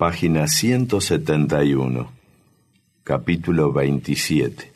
Página 171, capítulo 27.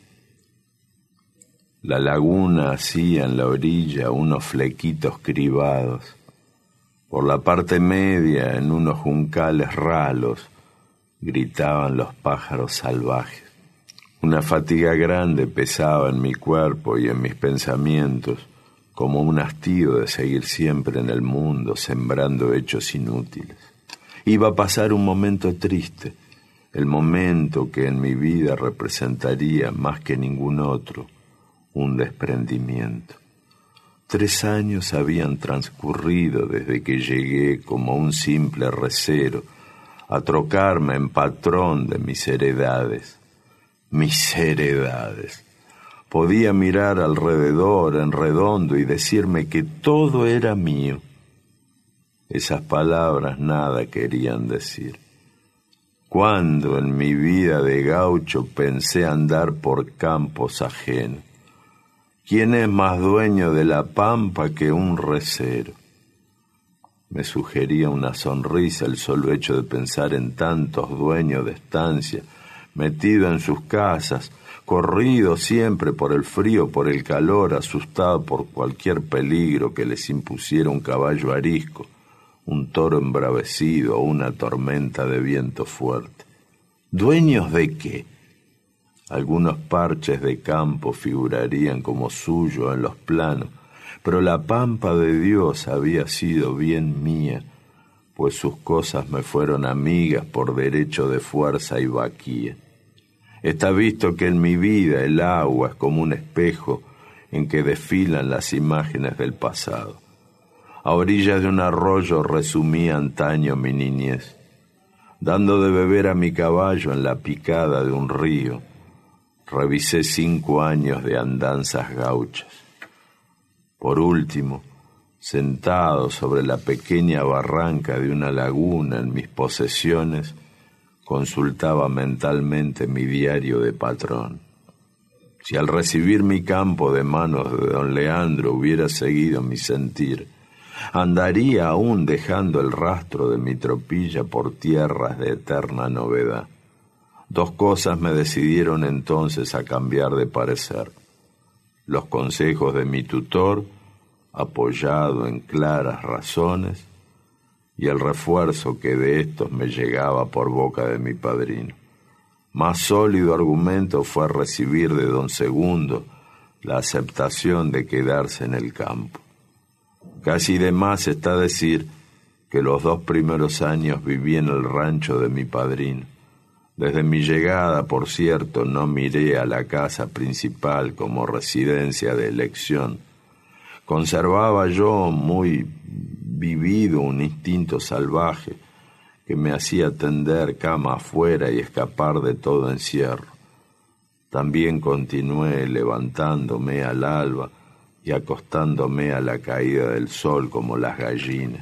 La laguna hacía en la orilla unos flequitos cribados. Por la parte media, en unos juncales ralos, gritaban los pájaros salvajes. Una fatiga grande pesaba en mi cuerpo y en mis pensamientos, como un hastío de seguir siempre en el mundo, sembrando hechos inútiles. Iba a pasar un momento triste, el momento que en mi vida representaría más que ningún otro un desprendimiento. 3 años habían transcurrido desde que llegué como un simple recero a trocarme en patrón de mis heredades. Mis heredades. Podía mirar alrededor en redondo y decirme que todo era mío. Esas palabras nada querían decir. ¿Cuándo en mi vida de gaucho pensé andar por campos ajenos? ¿Quién es más dueño de la pampa que un recero? Me sugería una sonrisa el solo hecho de pensar en tantos dueños de estancia, metidos en sus casas, corridos siempre por el frío, por el calor, asustados por cualquier peligro que les impusiera un caballo arisco, un toro embravecido o una tormenta de viento fuerte. ¿Dueños de qué? Algunos parches de campo figurarían como suyo en los planos, pero la pampa de Dios había sido bien mía, pues sus cosas me fueron amigas por derecho de fuerza y vaquía. Está visto que en mi vida el agua es como un espejo en que desfilan las imágenes del pasado. A orillas de un arroyo resumí antaño mi niñez, dando de beber a mi caballo en la picada de un río. Revisé 5 años de andanzas gauchas. Por último, sentado sobre la pequeña barranca de una laguna en mis posesiones, consultaba mentalmente mi diario de patrón. Si al recibir mi campo de manos de don Leandro hubiera seguido mi sentir, andaría aún dejando el rastro de mi tropilla por tierras de eterna novedad. 2 cosas me decidieron entonces a cambiar de parecer: los consejos de mi tutor, apoyado en claras razones, y el refuerzo que de estos me llegaba por boca de mi padrino. Más sólido argumento fue recibir de don Segundo la aceptación de quedarse en el campo. Casi de más está decir que los 2 primeros años viví en el rancho de mi padrino. Desde mi llegada, por cierto, no miré a la casa principal como residencia de elección. Conservaba yo muy vivido un instinto salvaje que me hacía tender cama afuera y escapar de todo encierro. También continué levantándome al alba y acostándome a la caída del sol como las gallinas.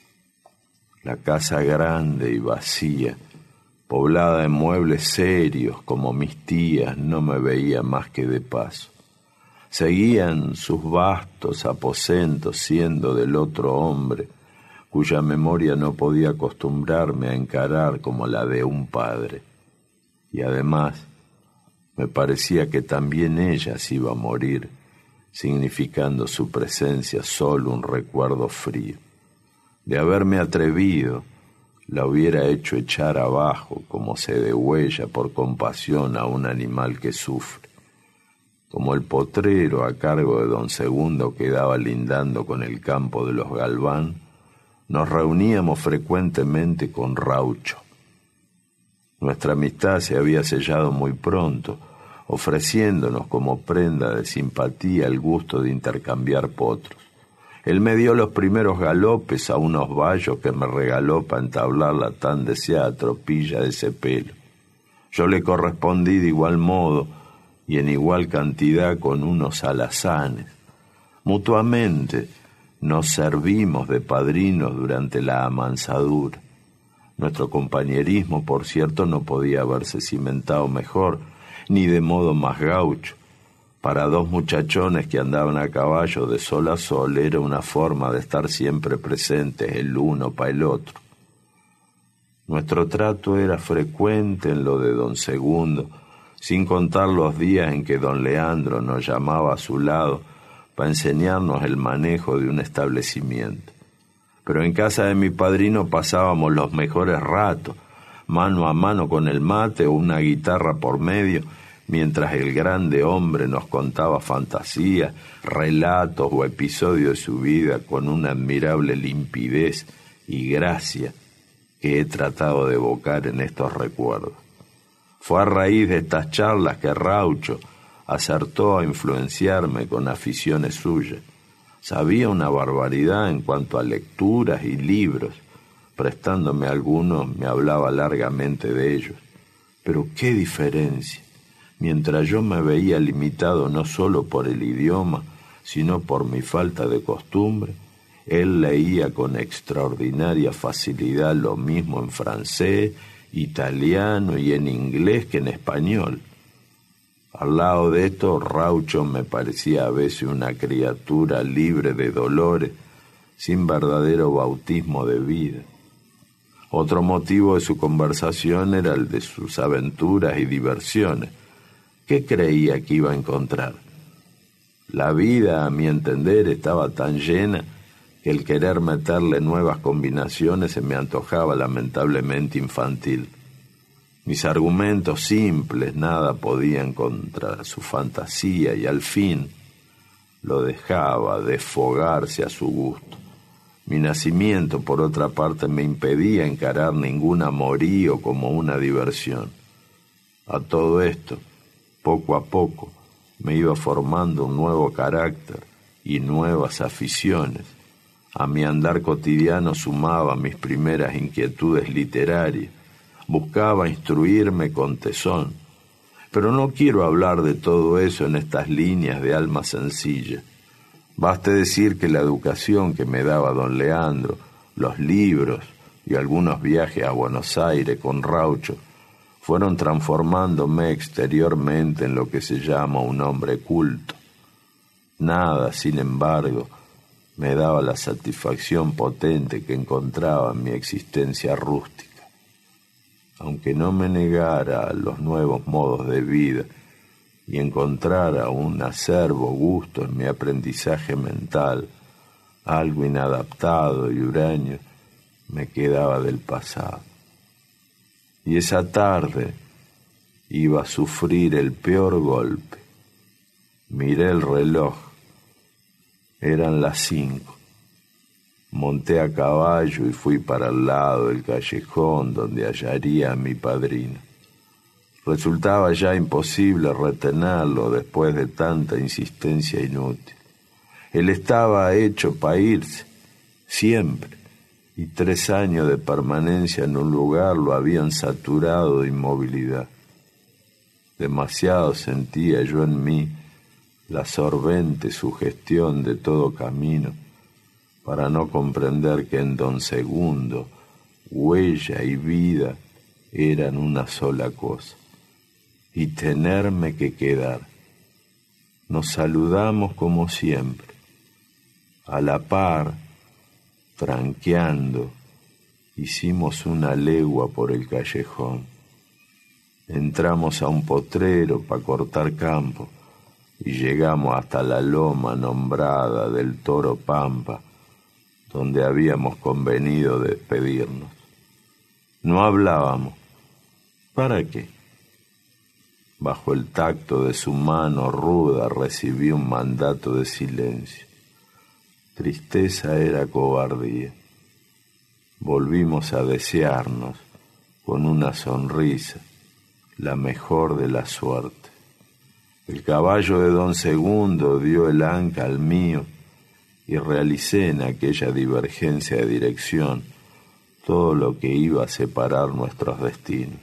La casa grande y vacía, poblada de muebles serios como mis tías, no me veía más que de paso. Seguían sus vastos aposentos siendo del otro hombre, cuya memoria no podía acostumbrarme a encarar como la de un padre. Y además, me parecía que también ella se iba a morir, significando su presencia solo un recuerdo frío. De haberme atrevido, la hubiera hecho echar abajo, como se degüella por compasión a un animal que sufre. Como el potrero a cargo de don Segundo quedaba lindando con el campo de los Galván, nos reuníamos frecuentemente con Raucho. Nuestra amistad se había sellado muy pronto, ofreciéndonos como prenda de simpatía el gusto de intercambiar potros. Él me dio los primeros galopes a unos bayos que me regaló para entablar la tan deseada tropilla de ese pelo. Yo le correspondí de igual modo y en igual cantidad con unos alazanes. Mutuamente nos servimos de padrinos durante la amansadura. Nuestro compañerismo, por cierto, no podía haberse cimentado mejor, ni de modo más gaucho. Para 2 muchachones que andaban a caballo de sol a sol era una forma de estar siempre presentes el uno para el otro. Nuestro trato era frecuente en lo de don Segundo, sin contar los días en que don Leandro nos llamaba a su lado para enseñarnos el manejo de un establecimiento. Pero en casa de mi padrino pasábamos los mejores ratos, mano a mano con el mate o una guitarra por medio, mientras el grande hombre nos contaba fantasías, relatos o episodios de su vida con una admirable limpidez y gracia que he tratado de evocar en estos recuerdos. Fue a raíz de estas charlas que Raucho acertó a influenciarme con aficiones suyas. Sabía una barbaridad en cuanto a lecturas y libros. Prestándome algunos, me hablaba largamente de ellos. Pero qué diferencia. Mientras yo me veía limitado no solo por el idioma, sino por mi falta de costumbre, él leía con extraordinaria facilidad lo mismo en francés, italiano y en inglés que en español. Al lado de esto, Raucho me parecía a veces una criatura libre de dolores, sin verdadero bautismo de vida. Otro motivo de su conversación era el de sus aventuras y diversiones. ¿Qué creía que iba a encontrar? La vida, a mi entender, estaba tan llena que el querer meterle nuevas combinaciones se me antojaba lamentablemente infantil. Mis argumentos simples nada podían contra su fantasía y al fin lo dejaba desfogarse a su gusto. Mi nacimiento, por otra parte, me impedía encarar ningún amorío como una diversión. A todo esto, poco a poco, me iba formando un nuevo carácter y nuevas aficiones. A mi andar cotidiano sumaba mis primeras inquietudes literarias. Buscaba instruirme con tesón. Pero no quiero hablar de todo eso en estas líneas de alma sencilla. Baste decir que la educación que me daba don Leandro, los libros y algunos viajes a Buenos Aires con Raucho fueron transformándome exteriormente en lo que se llama un hombre culto. Nada, sin embargo, me daba la satisfacción potente que encontraba en mi existencia rústica. Aunque no me negara a los nuevos modos de vida y encontrara un acervo gusto en mi aprendizaje mental, algo inadaptado y huraño me quedaba del pasado. Y esa tarde iba a sufrir el peor golpe. Miré el reloj. Eran las 5. Monté a caballo y fui para el lado del callejón donde hallaría a mi padrino. Resultaba ya imposible retenerlo después de tanta insistencia inútil. Él estaba hecho para irse, siempre, y 3 años de permanencia en un lugar lo habían saturado de inmovilidad. Demasiado sentía yo en mí la sorbente sugestión de todo camino para no comprender que en don Segundo huella y vida eran una sola cosa, y tenerme que quedar. Nos saludamos como siempre, a la par, tranqueando, hicimos una legua por el callejón. Entramos a un potrero para cortar campo y llegamos hasta la loma nombrada del Toro Pampa, donde habíamos convenido despedirnos. No hablábamos. ¿Para qué? Bajo el tacto de su mano ruda recibí un mandato de silencio. Tristeza era cobardía. Volvimos a desearnos con una sonrisa, la mejor de la suerte. El caballo de don Segundo dio el anca al mío y realicé en aquella divergencia de dirección todo lo que iba a separar nuestros destinos.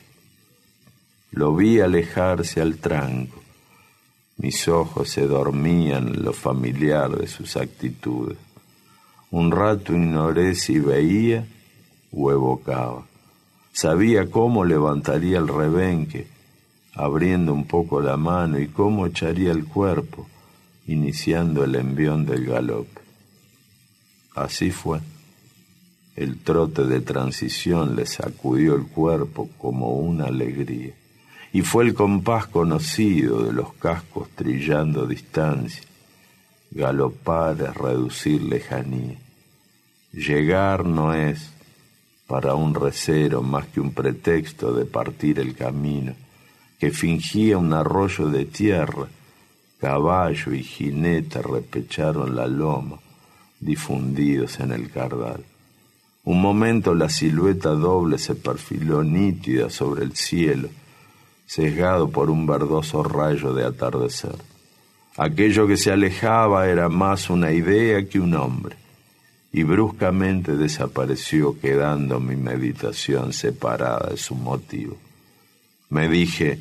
Lo vi alejarse al tranco. Mis ojos se dormían en lo familiar de sus actitudes. Un rato ignoré si veía o evocaba. Sabía cómo levantaría el rebenque, abriendo un poco la mano, y cómo echaría el cuerpo, iniciando el envión del galope. Así fue. El trote de transición le sacudió el cuerpo como una alegría. Y fue el compás conocido de los cascos trillando distancia. Galopar es reducir lejanía. Llegar no es para un recero más que un pretexto de partir el camino, que fingía un arroyo de tierra. Caballo y jinete repecharon la loma, difundidos en el cardal. Un momento la silueta doble se perfiló nítida sobre el cielo, sesgado por un verdoso rayo de atardecer. Aquello que se alejaba era más una idea que un hombre, y bruscamente desapareció, quedando mi meditación separada de su motivo. Me dije,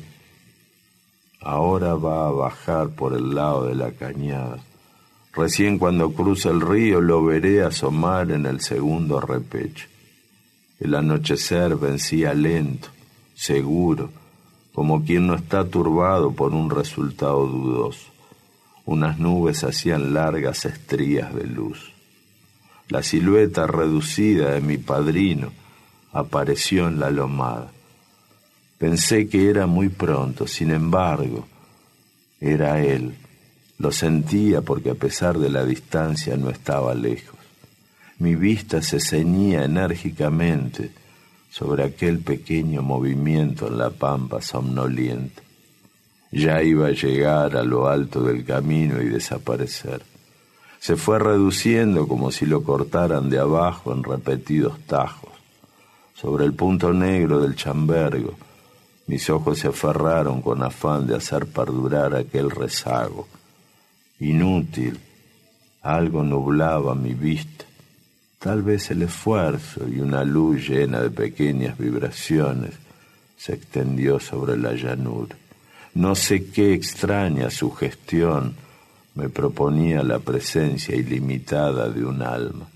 ahora va a bajar por el lado de la cañada. Recién cuando cruza el río lo veré asomar en el segundo repecho. El anochecer vencía lento, seguro, como quien no está turbado por un resultado dudoso. Unas nubes hacían largas estrías de luz. La silueta reducida de mi padrino apareció en la lomada. Pensé que era muy pronto, sin embargo, era él. Lo sentía porque a pesar de la distancia no estaba lejos. Mi vista se ceñía enérgicamente sobre aquel pequeño movimiento en la pampa somnolienta. Ya iba a llegar a lo alto del camino y desaparecer. Se fue reduciendo como si lo cortaran de abajo en repetidos tajos. Sobre el punto negro del chambergo, mis ojos se aferraron con afán de hacer perdurar aquel rezago. Inútil, algo nublaba mi vista, tal vez el esfuerzo, y una luz llena de pequeñas vibraciones se extendió sobre la llanura. No sé qué extraña sugestión me proponía la presencia ilimitada de un alma.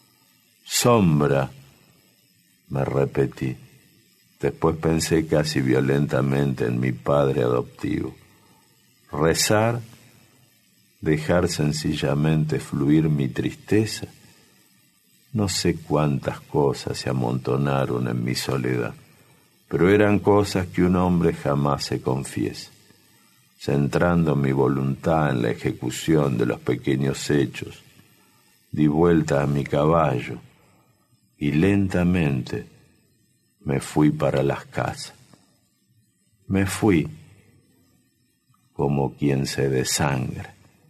Sombra, me repetí. Después pensé casi violentamente en mi padre adoptivo. Rezar, dejar sencillamente fluir mi tristeza. No sé cuántas cosas se amontonaron en mi soledad, pero eran cosas que un hombre jamás se confiesa. Centrando mi voluntad en la ejecución de los pequeños hechos, di vuelta a mi caballo y lentamente me fui para las casas. Me fui como quien se desangra.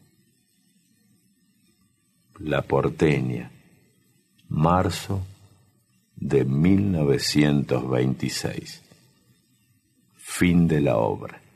La Porteña, marzo de 1926. Fin de la obra.